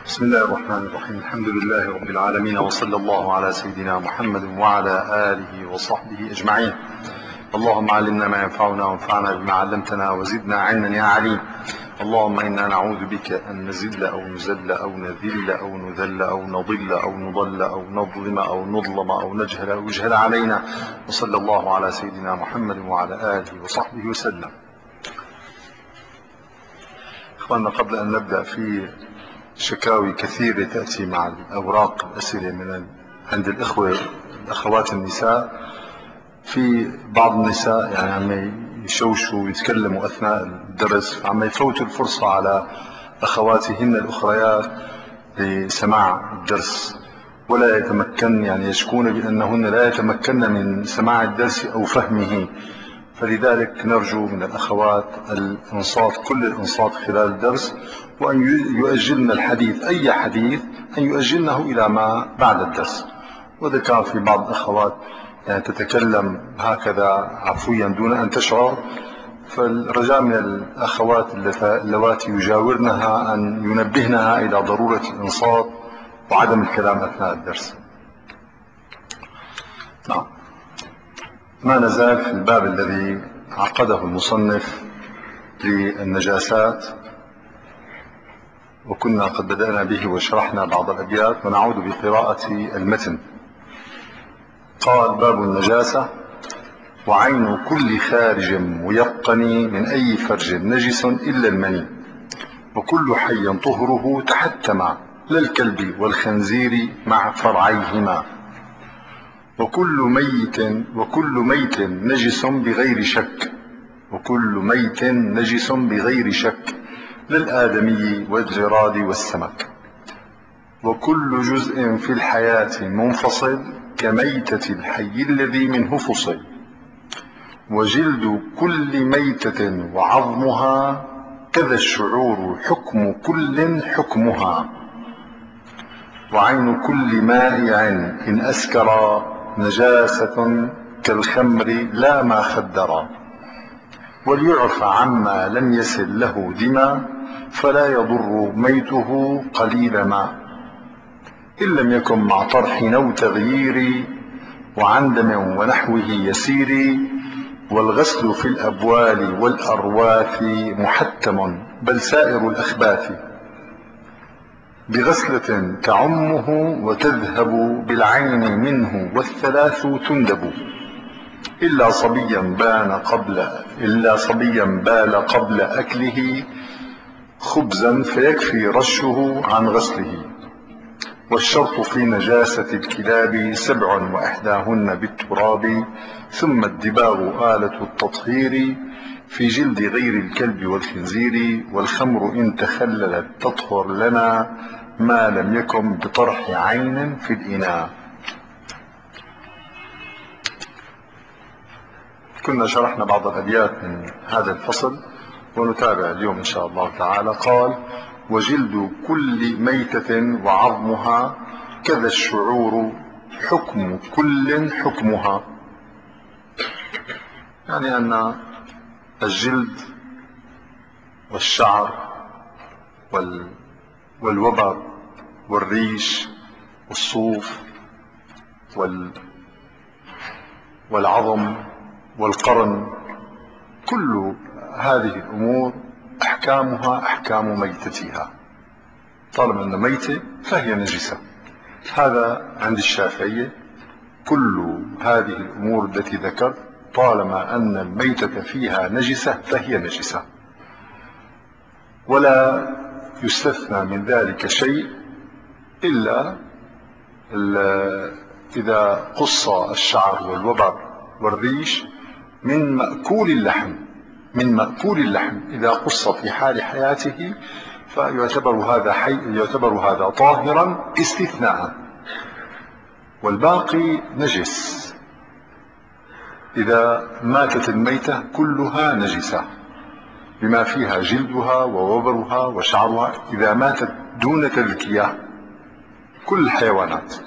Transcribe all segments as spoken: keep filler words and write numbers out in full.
بسم الله الرحمن الرحيم. الحمد لله رب العالمين، وصلى الله على سيدنا محمد وعلى آله وصحبه أجمعين. اللهم علمنا ما ينفعنا وانفعنا بما علمتنا وزدنا علما يا عليم. اللهم إنا نعوذ بك أن نزل أو نزل أو نذل أو نذل أو نضل أو نضل أو نظلم أو نظلم أو نجهل أو يجهل علينا. وصلى الله على سيدنا محمد وعلى آله وصحبه وسلم. إخواننا، قبل أن نبدأ في شكاوي كثيرة تأتي مع الأوراق الأسئلة من عند الإخوة الأخوات النساء، في بعض النساء يعني عم يشوشوا ويتكلموا أثناء الدرس، فعم يفوتوا الفرصة على أخواتهن الأخريات لسماع الدرس، ولا يتمكن يعني يشكون بأنهن لا يتمكن من سماع الدرس أو فهمه. فلذلك نرجو من الأخوات الإنصات، كل الإنصات خلال الدرس، وأن يؤجلن الحديث، أي حديث أن يؤجلنه إلى ما بعد الدرس. وإذا كان في بعض الأخوات يعني تتكلم هكذا عفويا دون أن تشعر، فالرجاء من الأخوات اللواتي يجاورنها أن ينبهنها إلى ضرورة الإنصات وعدم الكلام أثناء الدرس. نعم، ما نزال في الباب الذي عقده المصنف للنجاسات، وكنا قد بدأنا به وشرحنا بعض الأبيات، ونعود بقراءة المتن. قال: باب النجاسة: وعين كل خارج ميقن من أي فرج نجس إلا المني، وكل حي طهره تحتم للكلب والخنزير مع فرعيهما، وكل ميت وكل ميت نجس بغير شك وكل ميت نجس بغير شك للآدمي والجراد والسمك، وكل جزء في الحياة منفصل كميتة الحي الذي منه فصل، وجلد كل ميتة وعظمها كذا الشعور حكم كل حكمها، وعين كل مائع إن أسكر نجاسة كالخمر لا ما خدر، وليعفى عما لم يسل له دما فلا يضر ميته قليل ما، إن لم يكن مع طرح أو تغيير وعن دم ونحوه يسير، والغسل في الأبوال والأرواث محتم بل سائر الأخباث، بغسلة تعمه وتذهب بالعين منه والثلاث تندب، إلا صبيا بان قبل إلا صبيا بال قبل أكله خبزا فيكفي رشه عن غسله، والشرط في نجاسة الكلاب سبع وإحداهن بالتراب، ثم الدباغ آلة التطهير في جلد غير الكلب والخنزير، والخمر إن تخللت تطهر لنا ما لم يكن بطرح عين في الإناء. كنا شرحنا بعض الأبيات من هذا الفصل، ونتابع اليوم إن شاء الله تعالى. قال: وجلد كل ميتة وعظمها كذا الشعور حكم كل حكمها، يعني أن الجلد والشعر وال والوبر والريش والصوف وال والعظم والقرن، كل هذه الأمور أحكامها أحكام ميتتها، طالما أن ميتة فهي نجسة. هذا عند الشافعية، كل هذه الأمور التي ذكرت طالما أن الميتة فيها نجسة فهي نجسة، ولا يستثنى من ذلك شيء إلا إذا قص الشعر والوبر والريش من مأكول اللحم من مأكول اللحم إذا قص في حال حياته فيعتبر هذا حي يعتبر هذا طاهرا استثناء، والباقي نجس. إذا ماتت الميتة كلها نجسة بما فيها جلدها ووبرها وشعرها، إذا ماتت دون تذكية كل الحيوانات.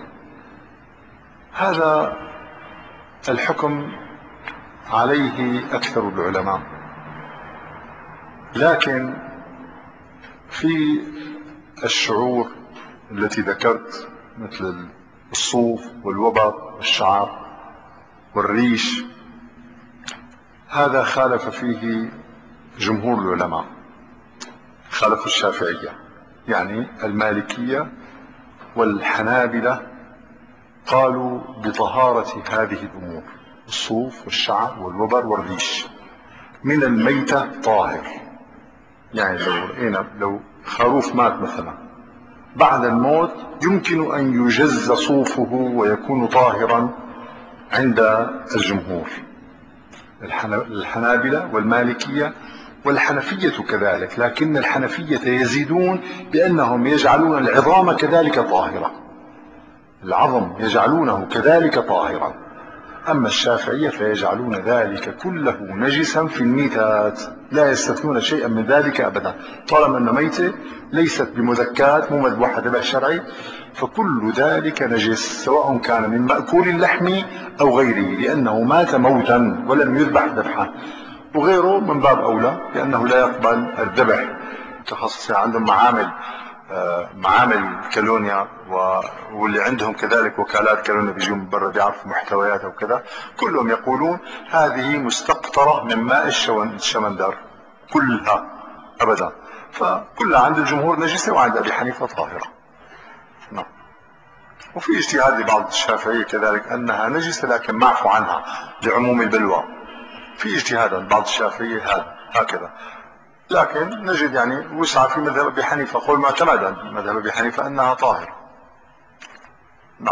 هذا الحكم عليه أكثر العلماء، لكن في الشعور التي ذكرت مثل الصوف والوبر والشعر والريش، هذا خالف فيه جمهور العلماء، خالف الشافعية، يعني المالكية والحنابلة قالوا بطهارة هذه الأمور، الصوف والشعر والوبر والريش من الميتة طاهر. يعني لو رأينا لو خروف مات مثلا بعد الموت يمكن أن يجز صوفه ويكون طاهرا عند الجمهور، الحنابلة والمالكية والحنفية كذلك، لكن الحنفية يزيدون بأنهم يجعلون العظام كذلك طاهرة، العظم يجعلونه كذلك طاهرا. أما الشافعية فيجعلون ذلك كله نجسا في الميتات، لا يستثنون شيئا من ذلك أبدا، طالما أن ميتة ليست بمذكات مو مذبوحة ذبح شرعي فكل ذلك نجس، سواء كان من مأكول اللحم أو غيره، لأنه مات موتا ولم يذبح ذبحا، وغيره من باب أولى لأنه لا يقبل الذبح. متخصصين عندهم معامل معامل كالونيا، واللي عندهم كذلك وكالات كالونيا بيجوا من برا بيعرفوا محتوياتها وكذا، كلهم يقولون هذه مستقطرة من ماء الشمندر كلها أبدا، فكلها عند الجمهور نجسة وعند أبي حنيفة طاهرة. نعم. وفي اجتهاد لبعض الشافعية كذلك أنها نجسة لكن معفو عنها لعموم البلوى، في اجتهاد عند بعض الشافعية هذا هكذا، لكن نجد يعني وسعة في مذهب أبي حنيفة، قول معتمد عند مذهب أبي حنيفة أنها طاهرة. نعم.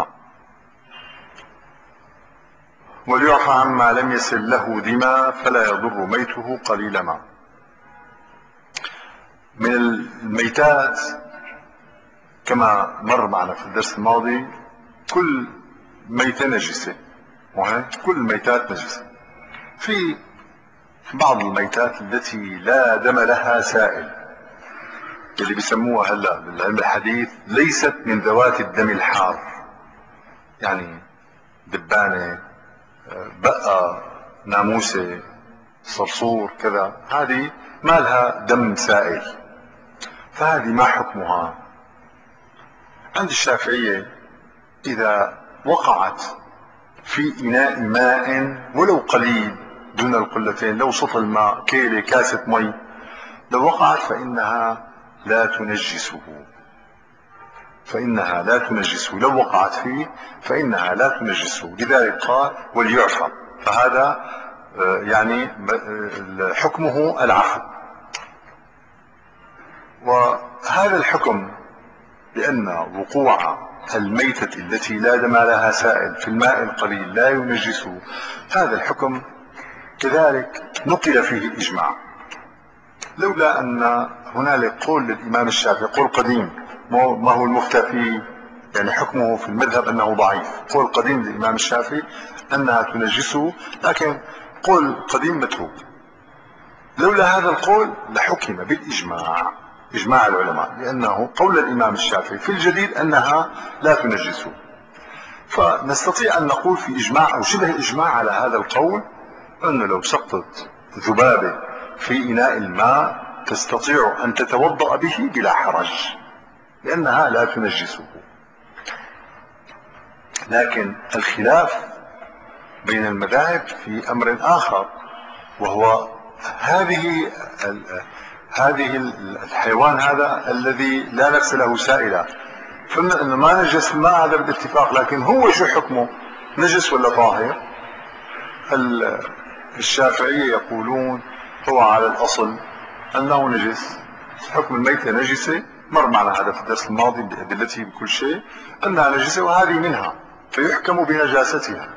وليعفى عما لم يسل له دماء فلا يضر ميته قليل ما. من الميتات كما مر معنا في الدرس الماضي كل ميتة نجسة، كل الميتات نجسة. في بعض الميتات التي لا دم لها سائل، اللي بيسموها هلا بالعلم الحديث ليست من ذوات الدم الحار، يعني دبانة، بقى، ناموسة، صرصور كذا، هذه ما لها دم سائل، فهذه ما حكمها؟ عند الشافعية إذا وقعت في إناء ماء ولو قليل دون القلتين، لو سطل ماء كيلة كاسة مي، لو وقعت فإنها لا تنجسه، فإنها لا تنجسه، لو وقعت فيه فإنها لا تنجسه، لذلك قال وليعفى، فهذا يعني حكمه العفو. وهذا الحكم بأن وقوع الميتة التي لا دم لها سائل في الماء القليل لا ينجسه، هذا الحكم كذلك نقل فيه الإجماع، لولا أن هنالك قول للإمام الشافعي، قول قديم ما هو المفتى فيه، يعني حكمه في المذهب أنه ضعيف، قول قديم للإمام الشافعي أنها تنجسه، لكن قول قديم متروك، لولا هذا القول لحكم بالإجماع، إجماع العلماء، لأنه قول الإمام الشافعي في الجديد أنها لا تنجسه، فنستطيع أن نقول في إجماع أو شبه إجماع على هذا القول أنه لو سقطت ذبابة في إناء الماء تستطيع أن تتوضأ به بلا حرج لأنها لا تنجسه. لكن الخلاف بين المذاهب في أمر آخر، وهو هذه هذه الحيوان هذا الذي لا نفس له سائلة، فمن أنه ما نجس الماء هذا بالاتفاق، لكن هو شو حكمه؟ نجس ولا طاهر؟ الشافعية يقولون هو على الأصل أنه نجس، حكم الميتة نجسة، مر معنا هذا في الدرس الماضي بأدلته بكل شيء أنها نجسة وهذه منها، فيحكم بنجاستها،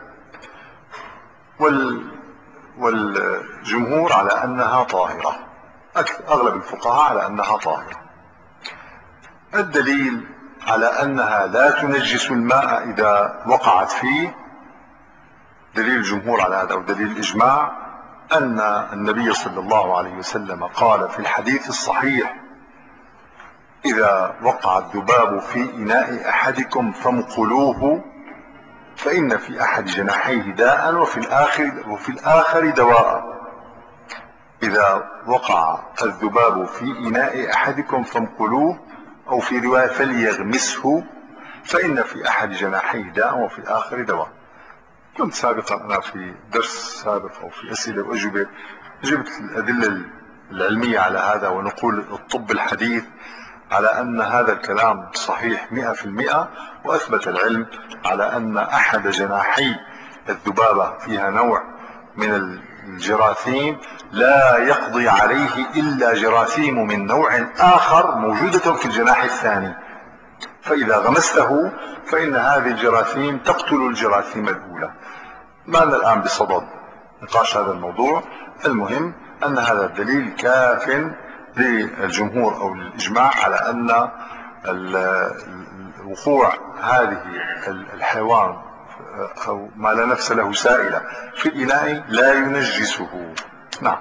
وال والجمهور على أنها طاهرة، أغلب الفقهاء على أنها طاهرة. الدليل على أنها لا تنجس الماء إذا وقعت فيه، دليل الجمهور على هذا ودليل الإجماع أن النبي صلى الله عليه وسلم قال في الحديث الصحيح إذا وقع الذباب في إناء أحدكم فامقلوه فإن في أحد جناحيه داء وفي الآخر, وفي الآخر دواء. إذا وقع الذباب في إناء أحدكم فامقلوه أو في رواية فليغمسه فإن في أحد جناحيه داء وفي الآخر دواء. كنت سابقا أنا في درس سابق أو في أسئلة وأجوبة جبت الأدلة العلمية على هذا، ونقول الطب الحديث على أن هذا الكلام صحيح مئة في المئة، وأثبت العلم على أن أحد جناحي الذبابة فيها نوع من الجراثيم لا يقضي عليه إلا جراثيم من نوع آخر موجودة في الجناح الثاني، فإذا غمسته فإن هذه الجراثيم تقتل الجراثيم الأولى. ما لنا الآن بصدد نقاش هذا الموضوع، المهم أن هذا الدليل كاف للجمهور أو للإجماع على أن وقوع هذه الحيوان أو ما لا نفس له سائلة في الإناء لا ينجسه. نعم.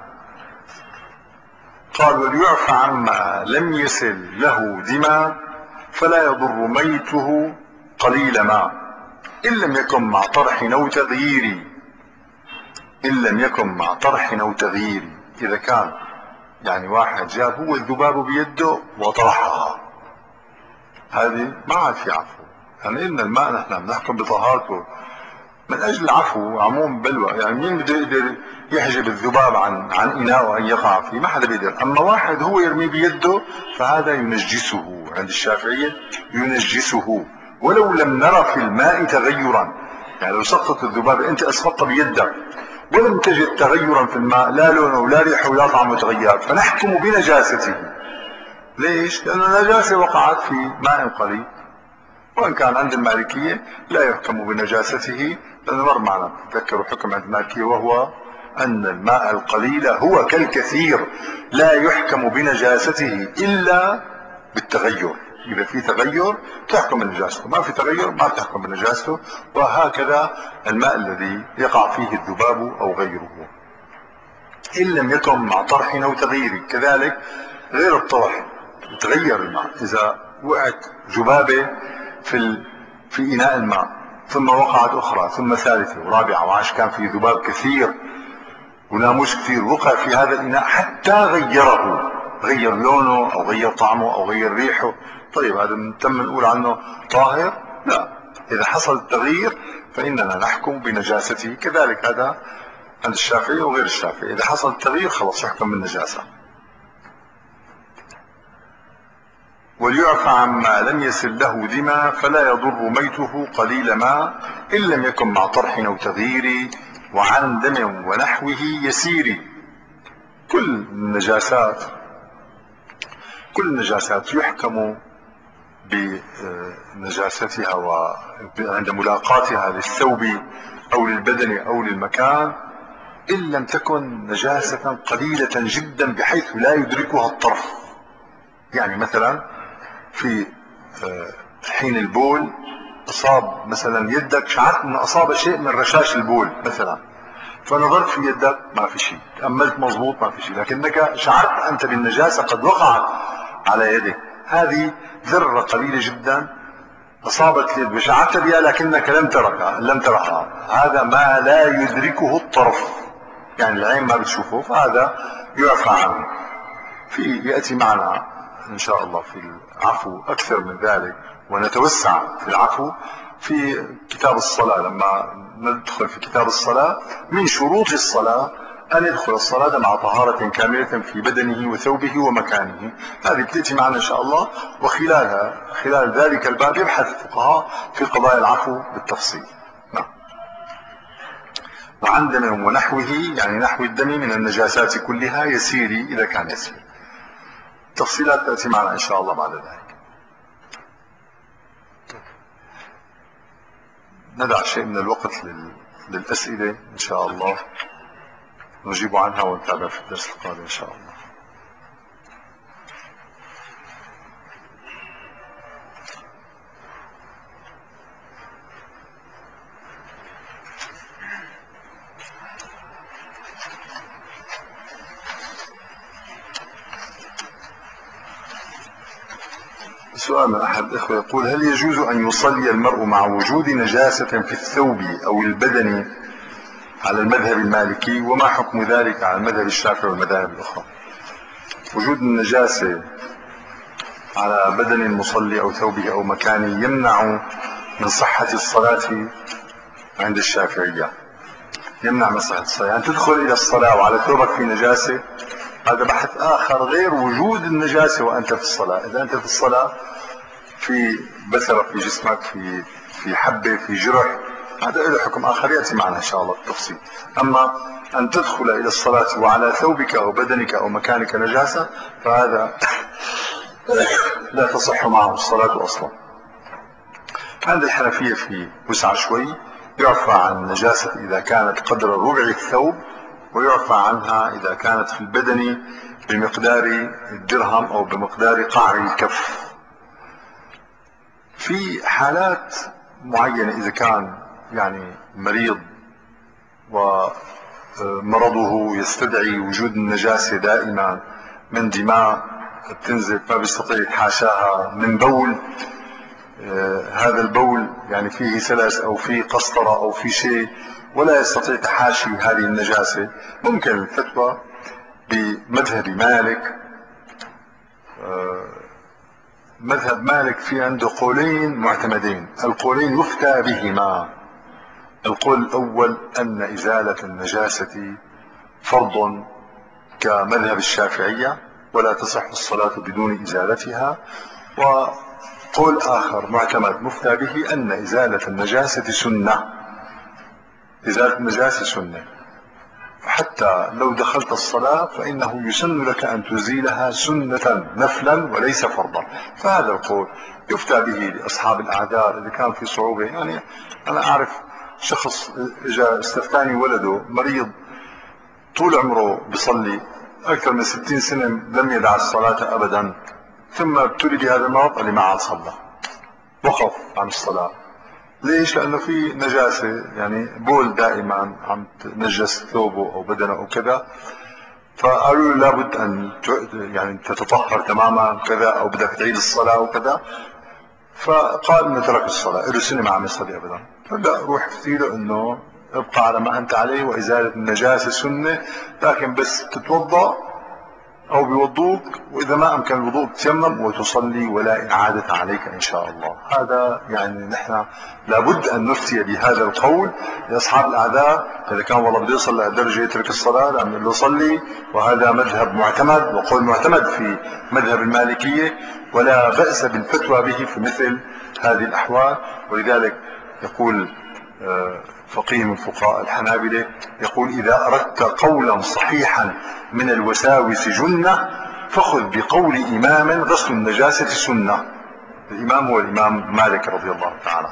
قال وليعفى عما لم يسل له دماء فلا يضر ميته قليل ماء إن لم يكن مع طرح أو تغيير. إن لم يكن مع طرح أو تغيير، إذا كان يعني واحد جاب هو الذباب بيده وطرحها، هذه ما عاد في عفو. يعني إن الماء نحن بنحكم بطهارته من أجل العفو عموم بلوى، يعني مين بده يقدر يحجب الذباب عن عن إناء وأن يقع فيه؟ ما حدا بيقدر. أما واحد هو يرميه بيده فهذا ينجسه، عند الشافعية ينجسه ولو لم نرى في الماء تغيرا. يعني لو سقطت الذبابة أنت أسقطت بيدك ولم تجد تغيرا في الماء، لا لونه ولا ريحه ولا طعمه تغير، فنحكم بنجاسته. ليش؟ لأن النجاسة وقعت في ماء قليل. وإن كان عند المالكية لا يحكم بنجاسته، لأن مر معنا تذكروا حكم عند المالكية وهو أن الماء القليل هو كالكثير لا يحكم بنجاسته إلا بالتغير. إذا في تغير تحكم بنجاسته، ما في تغير ما تحكم بنجاسته. وهكذا الماء الذي يقع فيه الذباب أو غيره إن لم يكن مع طرح أو تغيير. كذلك غير الطرح يتغير الماء، إذا وقعت ذبابة في في إناء الماء ثم وقعت أخرى ثم ثالثة ورابعة وعشر، كان في ذباب كثير وناموس كثير وقع في هذا الإناء حتى غيره، غير لونه أو غير طعمه أو غير ريحه، طيب هذا تم نقول عنه طاهر؟ لا. إذا حصل التغيير فإننا نحكم بنجاسته. كذلك هذا عند الشافعي وغير الشافعي، إذا حصل التغيير خلاص يحكم بالنجاسة. وليعفى عما لم يسل له دماء فلا يضر ميته قليل ماء إن لم يكن مع طرح أو تغيير وعن دم ونحوه يسير. كل النجاسات كل النجاسات يحكم بنجاستها وعند ملاقاتها للثوب أو للبدن أو للمكان إن لم تكن نجاسة قليلة جدا بحيث لا يدركها الطرف. يعني مثلا في حين البول أصاب مثلا يدك، شعرت أن أصاب شيء من رشاش البول مثلا، فنظرت في يدك ما في شيء، تأملت مضبوط ما في شيء، لكنك شعرت أنت بالنجاسة قد وقعت على يدك، هذه ذرة قليلة جدا أصابت اليد وشعرت بها لكنك لم ترها لم ترها هذا ما لا يدركه الطرف، يعني العين ما بتشوفه، فهذا يعفى عنه. في يأتي معنا إن شاء الله في العفو أكثر من ذلك، ونتوسع في العفو في كتاب الصلاة. لما ندخل في كتاب الصلاة من شروط الصلاة أن يدخل الصلاة مع طهارة كاملة في بدنه وثوبه ومكانه، هذه بتأتي معنا إن شاء الله. وخلالها خلال ذلك الباب يبحث الفقهاء في قضايا العفو بالتفصيل. نعم. وعن دم ونحوه، يعني نحو الدم من النجاسات كلها يسيري إذا كان يسير. تفصيلات تأتي معنا إن شاء الله بعد ذلك. ندع شيء من الوقت للأسئلة إن شاء الله نجيب عنها ونتابع في الدرس القادم إن شاء الله. سؤال من أحد الإخوة يقول: هل يجوز أن يصلي المرء مع وجود نجاسة في الثوب أو البدن على المذهب المالكي، وما حكم ذلك على المذهب الشافعي والمذاهب الأخرى؟ وجود النجاسة على بدن المصلي أو ثوبه أو مكانه يمنع من صحة الصلاة عند الشافعية. يمنع من صحة الصلاة، يعني تدخل إلى الصلاة وعلى ثوبك في نجاسة، هذا بحث آخر غير وجود النجاسة وأنت في الصلاة. إذا أنت في الصلاة في بثرة في جسمك، في في حبة، في جرح، هذا له حكم آخر يأتي معنا إن شاء الله بالتفصيل. أما أن تدخل إلى الصلاة وعلى ثوبك أو بدنك أو مكانك نجاسة، فهذا لا تصح معه الصلاة أصلا. عند الحنفية في وسعة شوي، يعفى عن النجاسة إذا كانت قدر ربع الثوب، ويعفى عنها إذا كانت في البدن بمقدار الدرهم أو بمقدار قعر الكف. في حالات معينة إذا كان يعني مريض ومرضه يستدعي وجود النجاسة دائما من دماء بتنزل ما بيستطيع يتحاشاها، من بول، آه هذا البول يعني فيه سلس أو فيه قسطرة أو فيه شيء ولا يستطيع تحاشي هذه النجاسة، ممكن الفتوى بمذهب مالك. آه مذهب مالك في عنده قولين معتمدين، القولين يفتى بهما. القول الأول أن إزالة النجاسة فرض كمذهب الشافعية ولا تصح الصلاة بدون إزالتها، وقول آخر معتمد مفتى به أن إزالة النجاسة سنة. إزالة النجاسة سنة، حتى لو دخلت الصلاة فإنه يسن لك أن تزيلها سنة نفلا وليس فرضا. فهذا القول يفتى به لأصحاب الأعذار إذا كان في صعوبة. يعني أنا أعرف شخص جاء استفتاني ولده مريض طول عمره بيصلي أكثر من ستين سنة لم يدع الصلاة أبدا، ثم ابتلي بهذا المرض قال لي ما عاد صلى، وقف عن الصلاة. ليش؟ لأنه في نجاسة، يعني بول دائما عم تنجس ثوبه أو بدنه أو كذا، فقالوا له لابد أن يعني تتطهر تماما كذا أو بدك تعيد الصلاة وكذا. فقال انه ترك الصلاة، له سنة ما عم يصلي ابدا. فلا، روح افتي له انه ابقى على ما انت عليه، وازالة النجاسة سنة، لكن بس تتوضأ او بوضوك، واذا ما امكن الوضوء تيمم وتصلي ولا اعادة عليك ان شاء الله. هذا يعني نحن لابد ان نفتي بهذا القول لاصحاب الاعذار. اذا كان والله بده يوصل لهالدرجة يترك الصلاة لأنه له صلي، وهذا مذهب معتمد وقول معتمد في مذهب المالكية، ولا بأس بالفتوى به في مثل هذه الأحوال. ولذلك يقول فقيه من فقهاء الحنابلة يقول إذا أردت قولا صحيحا من الوساوس جنة فخذ بقول إمام غسل النجاسة سنة. الإمام هو الإمام مالك رضي الله تعالى.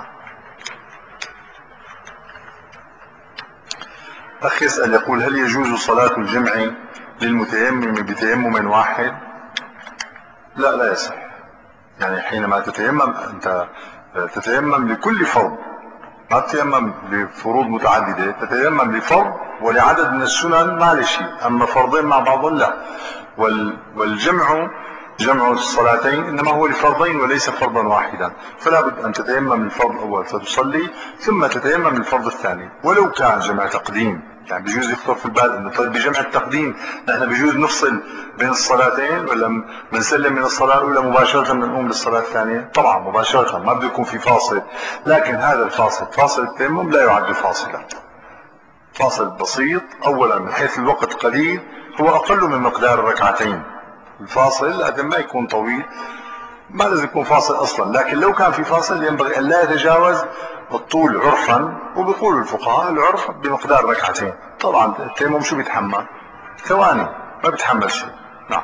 أخ يسأل يقول هل يجوز صلاة الجمع للمتيمم بتيمم واحد؟ لا، لا يصح. يعني حينما تتيمم أنت تتيمم لكل فرض، ما تتيمم لفروض متعددة، تتيمم لفرض ولعدد من السنن ما لشيء. أما فرضين مع بعضهم لا. والجمع جمع الصلاتين إنما هو لفرضين وليس فرضا واحدا، فلا بد أن تتيمم الفرض الأول فتصلي ثم تتيمم الفرض الثاني. ولو كان جمع تقديم، يعني بيجوز يخطر في البال انه طيب بجمع التقديم نحن بيجوز نفصل بين الصلاتين ولا بنسلم من الصلاة الأولى مباشرة بنقوم للصلاة الثانية؟ طبعا مباشرة، ما بده يكون في فاصل. لكن هذا الفاصل، فاصل التيمم، لا يعد فاصلا. فاصل بسيط، أولا من حيث الوقت قليل، هو أقل من مقدار الركعتين. الفاصل لازم ما يكون طويل، ما لازم يكون فاصل أصلا، لكن لو كان في فاصل ينبغي أن لا يتجاوز الطول عرفا، وبيقول الفقهاء العرف بمقدار ركعتين. طبعا التيمم شو بيتحمل؟ ثواني، ما بيتحمل شيء. نعم.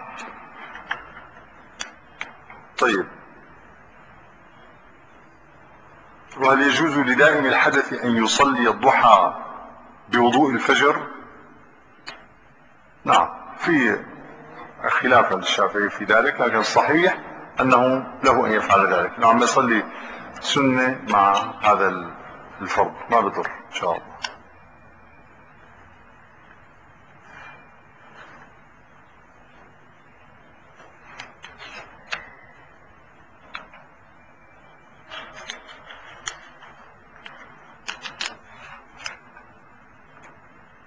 طيب، وهل يجوز لدائم الحدث أن يصلي الضحى بوضوء الفجر؟ نعم، في خلافا للشافعي في ذلك، لكن الصحيح أنه له أن يفعل ذلك. نعم، يصلي سنة مع هذا الفرض ما بضر إن شاء الله.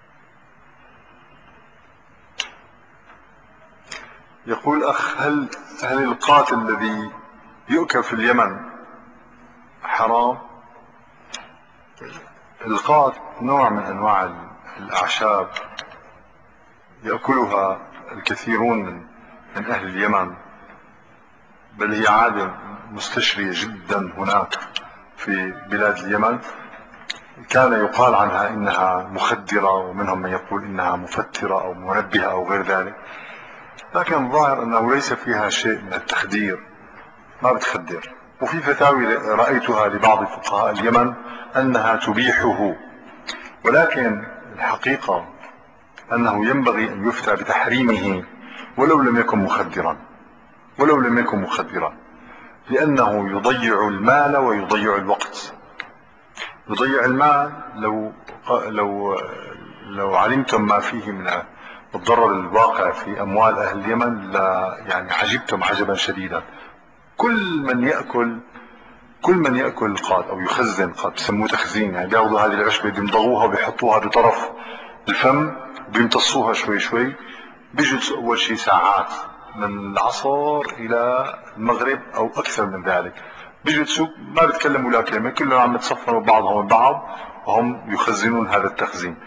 يقول أخ هل هل القات الذي يؤكل في اليمن حرام؟ القات نوع من انواع الاعشاب يأكلها الكثيرون من من اهل اليمن، بل هي عادة مستشرية جدا هناك في بلاد اليمن. كان يقال عنها انها مخدرة، ومنهم من يقول انها مفترة او منبهة او غير ذلك، لكن الظاهر انه ليس فيها شيء من التخدير، ما بتخدر. وفي فتاوي رأيتها لبعض فقهاء اليمن انها تبيحه، ولكن الحقيقة انه ينبغي ان يفتى بتحريمه ولو لم يكن مخدرا، ولو لم يكن مخدرا، لانه يضيع المال ويضيع الوقت. يضيع المال، لو لو لو علمتم ما فيه من الضرر الواقع في اموال اهل اليمن لا يعني عجبتم عجبا شديدا. كل من ياكل كل من ياكل القات او يخزن قات، بسموه تخزين، يعني بياخذوا هذه العشبه بيمضغوها وبيحطوها بطرف الفم وبيمتصوها شوي شوي. بيجلسوا اول شيء ساعات من العصر الى المغرب او اكثر من ذلك، بيجلسوا ما بيتكلموا لا كلمه، كلهم عم يتصفنوا بعضهم بعض وهم يخزنون هذا التخزين،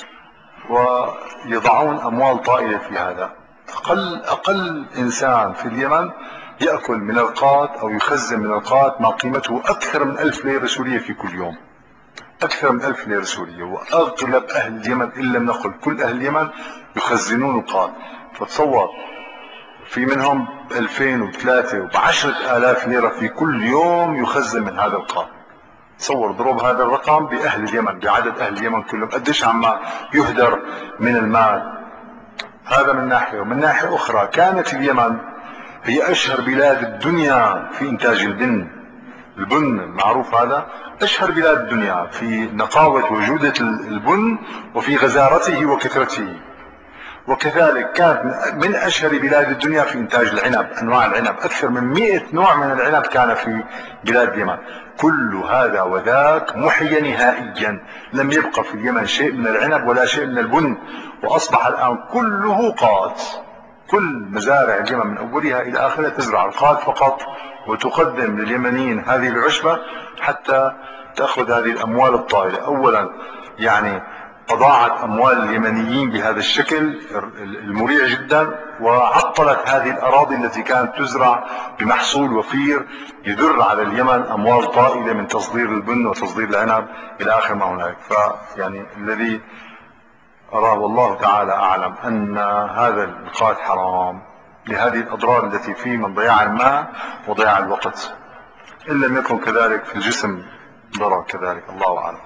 ويضعون اموال طائله في هذا. اقل اقل انسان في اليمن ياكل من القات او يخزن من القات ما قيمته اكثر من ألف ليره سوريه في كل يوم، اكثر من ألف ليره سوريه. واغلب اهل اليمن ان لم نقل كل اهل اليمن يخزنون القات. فتصور في منهم بألفين وثلاثة وبعشرة آلاف ليرة في كل يوم يخزن من هذا القات. تصور ضرب هذا الرقم بأهل اليمن، بعدد أهل اليمن كلهم قديش عم يهدر من المال. هذا من ناحية. ومن ناحية أخرى كانت اليمن هي أشهر بلاد الدنيا في إنتاج البن. البن المعروف هذا أشهر بلاد الدنيا في نقاوة وجودة البن وفي غزارته وكثرته. وكذلك كانت من أشهر بلاد الدنيا في إنتاج العنب، أنواع العنب أكثر من مئة نوع من العنب كان في بلاد اليمن. كل هذا وذاك محي نهائيا، لم يبقى في اليمن شيء من العنب ولا شيء من البن، وأصبح الآن كله قات. كل مزارع اليمن من أولها إلى آخرها تزرع القات فقط، وتقدم لليمنيين هذه العشبة حتى تأخذ هذه الأموال الطائلة. أولا يعني أضاعت أموال اليمنيين بهذا الشكل المريع جدا، وعطلت هذه الأراضي التي كانت تزرع بمحصول وفير يدر على اليمن أموال طائلة من تصدير البن وتصدير العنب إلى آخر ما هناك. فيعني الذي أراه والله تعالى أعلم أن هذا القات حرام لهذه الأضرار التي فيه من ضياع الماء وضياع الوقت. إن لم يكن كذلك في الجسم ضرر كذلك، الله أعلم.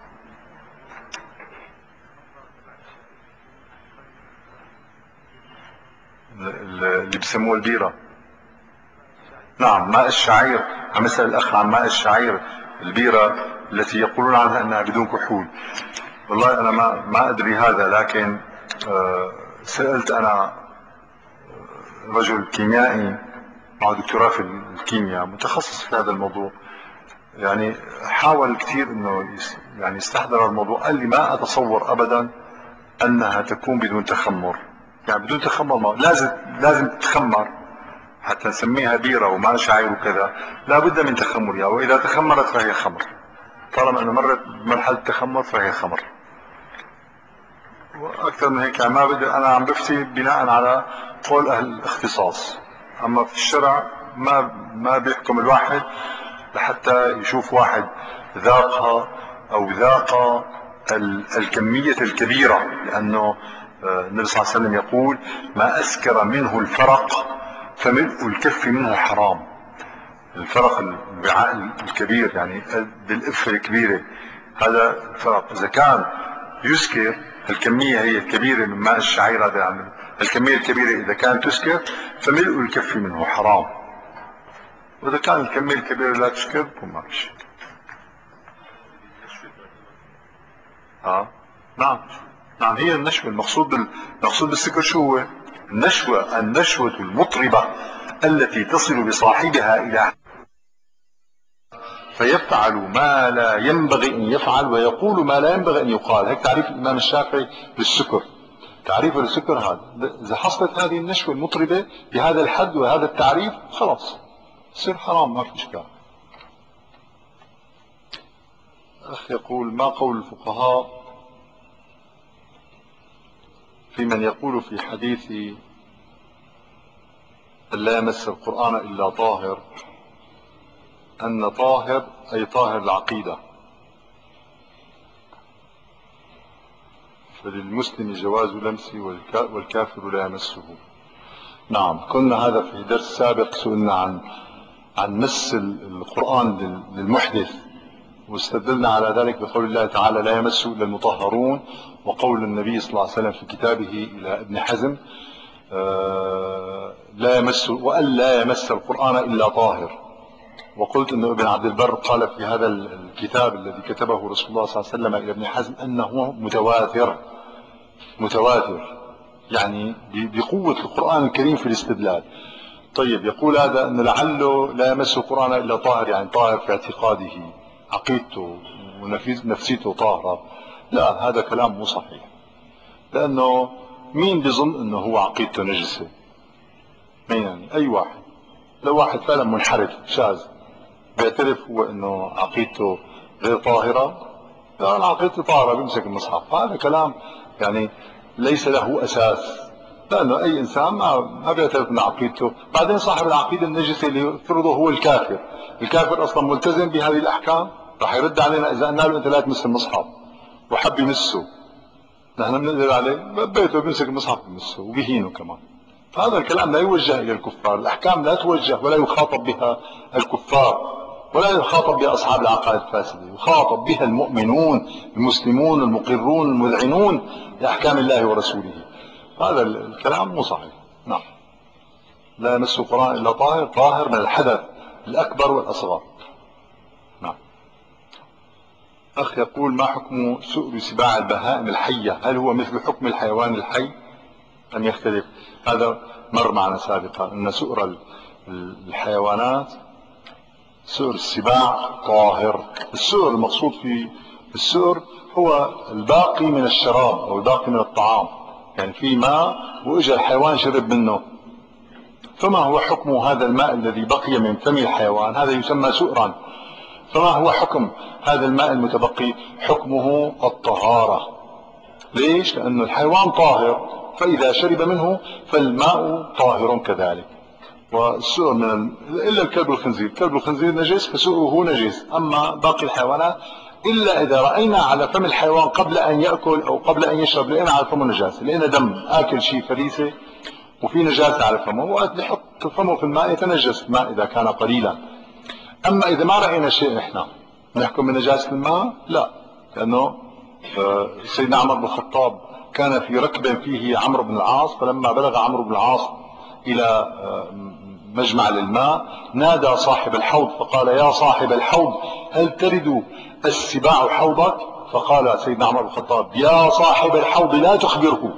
اللي بسموه البيرة، نعم ماء الشعير. عم يسأل الأخ عن ماء الشعير، البيرة التي يقولون عنها أنها بدون كحول. والله أنا ما ما أدري هذا، لكن سألت أنا رجل كيميائي مع دكتوراه في الكيمياء متخصص في هذا الموضوع، يعني حاول كثير انه يعني يستحضر الموضوع. قال لي ما اتصور ابدا انها تكون بدون تخمر، يعني بدون تخمر ما لازم لازم تتخمر حتى نسميها بيرة وما شعير وكذا، لا بد من تخمرها، واذا تخمرت فهي خمر، طالما انه مرت بمرحلة التخمر فهي خمر. واكثر من هيك يعني ما بدي، انا عم بفتي بناء على قول اهل الاختصاص، اما في الشرع ما ما بيحكم الواحد لحتى يشوف واحد ذاقها او ذاق الكمية الكبيرة، لانه النبي صلى الله عليه وسلم يقول ما اسكر منه الفرق فملء الكف منه حرام. الفرق الوعاء الكبير يعني بالإفة الكبيرة، هذا الفرق اذا كان يسكر الكمية هي الكبيرة من ماء الشعير، هذا يعني الكمية الكبيرة اذا كانت تسكر فملء الكف منه حرام، واذا كان الكمية الكبيرة لا تسكر فما فيش. اه نعم نعم، هي النشوة المقصود بال... المقصود بالسكر شو هو؟ النشوة النشوة المطربة التي تصل بصاحبها الى فيفعل ما لا ينبغي ان يفعل ويقول ما لا ينبغي ان يقال. هيك تعريف الامام الشافعي للسكر. تعريف السكر هذا. إذا حصلت هذه النشوة المطربة بهذا الحد وهذا التعريف خلاص يصير حرام، ما في إشكال. أخ يقول: ما قول الفقهاء في من يقول في حديث لا يمس القرآن إلا طاهر أن طاهر أي طاهر العقيدة، فللمسلم جواز لمسه والكافر لا يمسه؟ نعم، كنا هذا في درس سابق سئلنا عن عن مس القرآن للمحدث، واستدلنا على ذلك بقول الله تعالى: لا يمسه إلا المطهرون، وقول النبي صلى الله عليه وسلم في كتابه إلى ابن حزم: آه لا يمس وألا يمس القرآن إلا طاهر. وقلت أن ابن عبد البر قال في هذا الكتاب الذي كتبه رسول الله صلى الله عليه وسلم إلى ابن حزم أنه متواتر متواتر يعني بقوة القرآن الكريم في الاستدلال. طيب، يقول هذا أن لعله لا يمس القرآن إلا طاهر، يعني طاهر في اعتقاده، عقيدته ونفسيته طاهرة. لا، هذا كلام مو صحيح، لأنه مين بيظن أنه هو عقيدته نجسة؟ مين يعني؟ أي واحد. لو واحد فعلا منحرف شاذ بيعترف هو أنه عقيدته غير طاهرة، لا، أنا عقيدتي طاهرة، بيمسك المصحف. هذا كلام يعني ليس له أساس، لأنه أي إنسان ما ما بيعترف أن عقيدته. بعدين صاحب العقيدة النجسة اللي يفرضه هو الكافر، الكافر أصلا ملتزم بهذه الأحكام، راح يرد علينا إذا قلنا له أنت لا تمس المصحف وحب يمسه، نحن بنقدر عليه؟ ببيته بيمسك المصحف بيمسه وبيهينه كمان. هذا الكلام لا يوجه إلى الكفار، الأحكام لا توجه ولا يخاطب بها الكفار ولا يخاطب بها أصحاب العقائد الفاسدة، يخاطب بها المؤمنون المسلمون المقرون المذعنون لأحكام الله ورسوله. هذا الكلام مو صحيح. نعم، لا يمس القرآن إلا طاهر، طاهر من الحدث الأكبر والأصغر. نعم. أخ يقول: ما حكم سؤر سباع البهائم الحية؟ هل هو مثل حكم الحيوان الحي أم يختلف؟ هذا مر معنا سابقا أن سؤر الحيوانات، سؤر السباع طاهر. السؤر المقصود في السؤر هو الباقي من الشراب أو الباقي من الطعام، يعني في ماء وإجا الحيوان شرب منه، فما هو حكم هذا الماء الذي بقي من فم الحيوان؟ هذا يسمى سؤرا. فما هو حكم هذا الماء المتبقي؟ حكمه الطهارة. ليش؟ لأن الحيوان طاهر، فإذا شرب منه فالماء طاهر كذلك. والسؤر من ال... إلا الكلب والخنزير، الكلب والخنزير نجس فسؤره نجس، أما باقي الحيوانات إلا إذا رأينا على فم الحيوان قبل أن يأكل أو قبل أن يشرب لقينا على فمه نجاسة، لقينا دم آكل شيء فريسة وفي نجاسة على فمه، وقت نحط فمه في الماء يتنجس الماء إذا كان قليلا. أما إذا ما رأينا شيء نحن نحكم بنجاسة الماء؟ لا، لأنه سيدنا عمر بن الخطاب كان في ركب فيه عمرو بن العاص، فلما بلغ عمرو بن العاص إلى مجمع للماء نادى صاحب الحوض فقال: يا صاحب الحوض هل ترد السباع حوضك؟ فقال سيدنا عمر بن الخطاب: يا صاحب الحوض لا تخبره.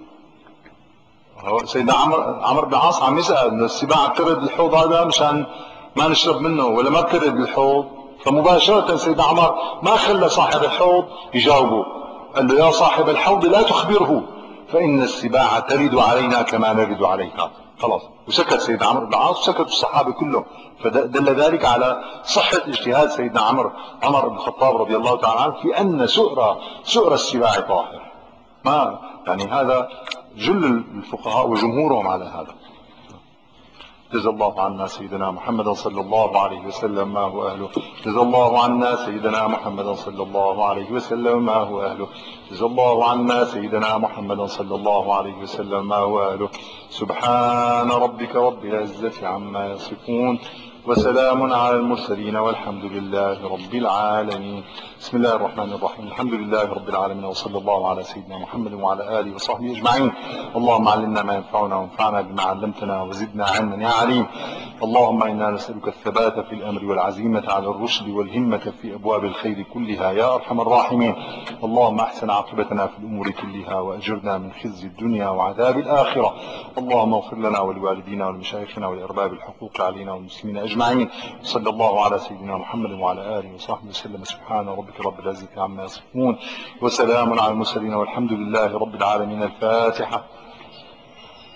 سيدنا عمر عمرو بن العاص عم يسأل انه السباع بترد الحوض هذا مشان ما نشرب منه ولا ما بترد الحوض؟ فمباشرة سيدنا عمر ما خلى صاحب الحوض يجاوبه، قال له: يا صاحب الحوض لا تخبره فإن السباع ترد علينا كما نرد عليها. خلاص، وسكت سيدنا عمرو بن العاص وسكت الصحابة كلهم، فدل ذلك على صحة اجتهاد سيدنا عمر عمر بن الخطاب رضي الله تعالى عنه في أن سؤر سؤر السباع طاهر. ما يعني هذا جل الفقهاء وجمهورهم على هذا. جزا الله عنا سيدنا محمدا صلى الله عليه وسلم ما هو أهله. جزا الله عنا سيدنا محمدا صلى الله عليه وسلم ما هو أهله. جزا الله عنا سيدنا محمدا صلى الله عليه وسلم ما هو أهله. سبحان ربك رب العزة عما يصفون وسلام على المرسلين والحمد لله رب العالمين. بسم الله الرحمن الرحيم. الحمد لله رب العالمين، وصلى الله على سيدنا محمد وعلى آله وصحبه أجمعين. اللهم علمنا ما ينفعنا وانفعنا بما علمتنا وزدنا علما يا عليم. اللهم إنا نسألك الثبات في الأمر والعزيمة على الرشد والهمة في أبواب الخير كلها يا أرحم الراحمين. اللهم أحسن عاقبتنا في الأمور كلها وأجرنا من خزي الدنيا وعذاب الآخرة. اللهم اغفر لنا ولوالدينا ولمشايخنا ولأرباب الحقوق علينا والمسلمين أجمعين. أجمعين. صلى الله على سيدنا محمد وعلى آله وصحبه وسلم. سبحان ربك رب العزة عما يصفون وسلام على المرسلين والحمد لله رب العالمين. الفاتحة.